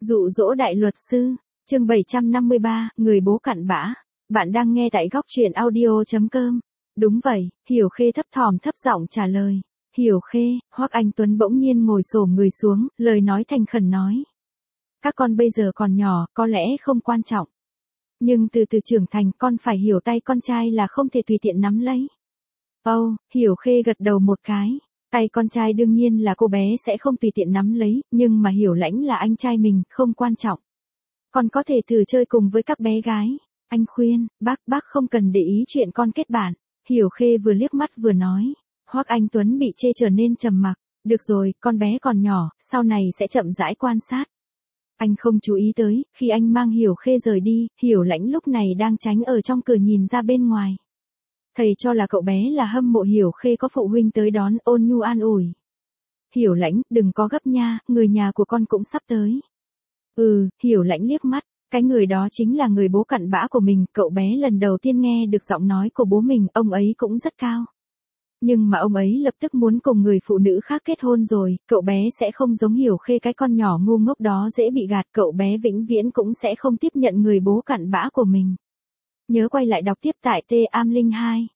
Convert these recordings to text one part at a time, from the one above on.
Dụ dỗ đại luật sư, chương 753, người bố cặn bã. Bạn đang nghe tại góc truyện audio.com. Đúng vậy, Hiểu Khê thấp thỏm thấp giọng trả lời. Hiểu Khê, Hoắc Anh Tuấn bỗng nhiên ngồi xổm người xuống, lời nói thành khẩn nói. Các con bây giờ còn nhỏ, có lẽ không quan trọng. Nhưng từ từ trưởng thành con phải hiểu tay con trai là không thể tùy tiện nắm lấy. Hiểu Khê gật đầu một cái. Tay con trai đương nhiên là cô bé sẽ không tùy tiện nắm lấy, nhưng mà Hiểu Lãnh là anh trai mình, không quan trọng. Con có thể thử chơi cùng với các bé gái. Anh khuyên, bác không cần để ý chuyện con kết bạn. Hiểu Khê vừa liếc mắt vừa nói. Hoắc Anh Tuấn bị chê trở nên trầm mặc. Được rồi, con bé còn nhỏ, sau này sẽ chậm rãi quan sát. Anh không chú ý tới, khi anh mang Hiểu Khê rời đi, Hiểu Lãnh lúc này đang tránh ở trong cửa nhìn ra bên ngoài. Thầy cho là cậu bé là hâm mộ Hiểu Khê có phụ huynh tới đón, ôn nhu an ủi. Hiểu Lãnh, đừng có gấp nha, người nhà của con cũng sắp tới. Hiểu Lãnh liếc mắt, cái người đó chính là người bố cặn bã của mình, cậu bé lần đầu tiên nghe được giọng nói của bố mình, ông ấy cũng rất cao. Nhưng mà ông ấy lập tức muốn cùng người phụ nữ khác kết hôn rồi, cậu bé sẽ không giống Hiểu Khê cái con nhỏ ngu ngốc đó dễ bị gạt, cậu bé vĩnh viễn cũng sẽ không tiếp nhận người bố cặn bã của mình. Nhớ quay lại đọc tiếp tại T-am02,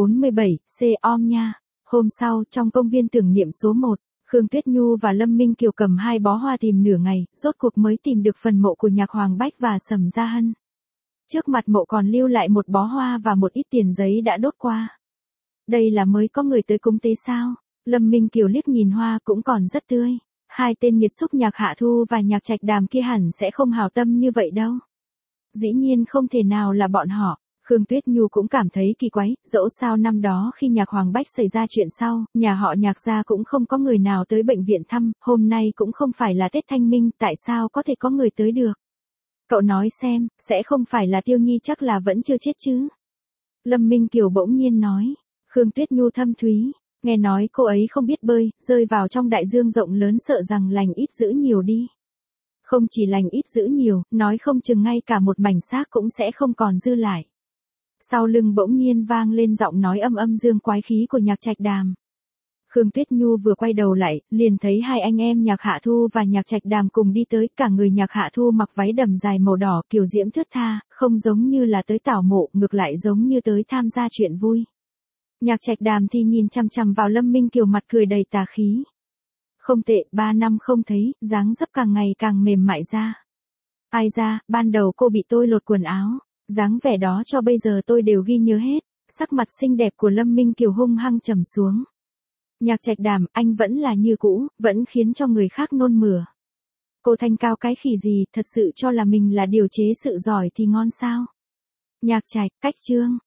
47, nha. Hôm sau, trong công viên tưởng niệm số 1, Khương Tuyết Nhu và Lâm Minh Kiều cầm 2 bó hoa tìm nửa ngày, rốt cuộc mới tìm được phần mộ của Nhạc Hoàng Bách và Sầm Gia Hân. Trước mặt mộ còn lưu lại một bó hoa và một ít tiền giấy đã đốt qua. Đây là mới có người tới cúng tế sao? Lâm Minh Kiều liếc nhìn hoa cũng còn rất tươi. Hai tên nhiệt xúc Nhạc Hạ Thu và Nhạc Trạch Đàm kia hẳn sẽ không hào tâm như vậy đâu. Dĩ nhiên không thể nào là bọn họ. Khương Tuyết Nhu cũng cảm thấy kỳ quái, dẫu sao năm đó khi Nhạc Hoàng Bách xảy ra chuyện sau, nhà họ Nhạc gia cũng không có người nào tới bệnh viện thăm, hôm nay cũng không phải là Tết Thanh Minh, tại sao có thể có người tới được? Cậu nói xem, sẽ không phải là Tiêu Nhi chắc là vẫn chưa chết chứ? Lâm Minh Kiều bỗng nhiên nói. Khương Tuyết Nhu thâm thúy, nghe nói cô ấy không biết bơi, rơi vào trong đại dương rộng lớn sợ rằng lành ít dữ nhiều đi. Không chỉ lành ít dữ nhiều, nói không chừng ngay cả một mảnh xác cũng sẽ không còn dư lại. Sau lưng bỗng nhiên vang lên giọng nói âm dương quái khí của Nhạc Trạch Đàm. Khương Tuyết Nhu vừa quay đầu lại, liền thấy hai anh em Nhạc Hạ Thu và Nhạc Trạch Đàm cùng đi tới, cả người Nhạc Hạ Thu mặc váy đầm dài màu đỏ kiều diễm thướt tha, không giống như là tới tảo mộ, ngược lại giống như tới tham gia chuyện vui. Nhạc Trạch Đàm thì nhìn chằm chằm vào Lâm Minh Kiều mặt cười đầy tà khí. Không tệ, 3 năm không thấy, dáng dấp càng ngày càng mềm mại ra. Ai ra, ban đầu cô bị tôi lột quần áo, dáng vẻ đó cho bây giờ tôi đều ghi nhớ hết. Sắc mặt xinh đẹp của Lâm Minh Kiều hung hăng trầm xuống. Nhạc Trạch Đàm, anh vẫn là như cũ, vẫn khiến cho người khác nôn mửa. Cô thanh cao cái khỉ gì, thật sự cho là mình là điều chế sự giỏi thì ngon sao? Nhạc Trạch, cách chương.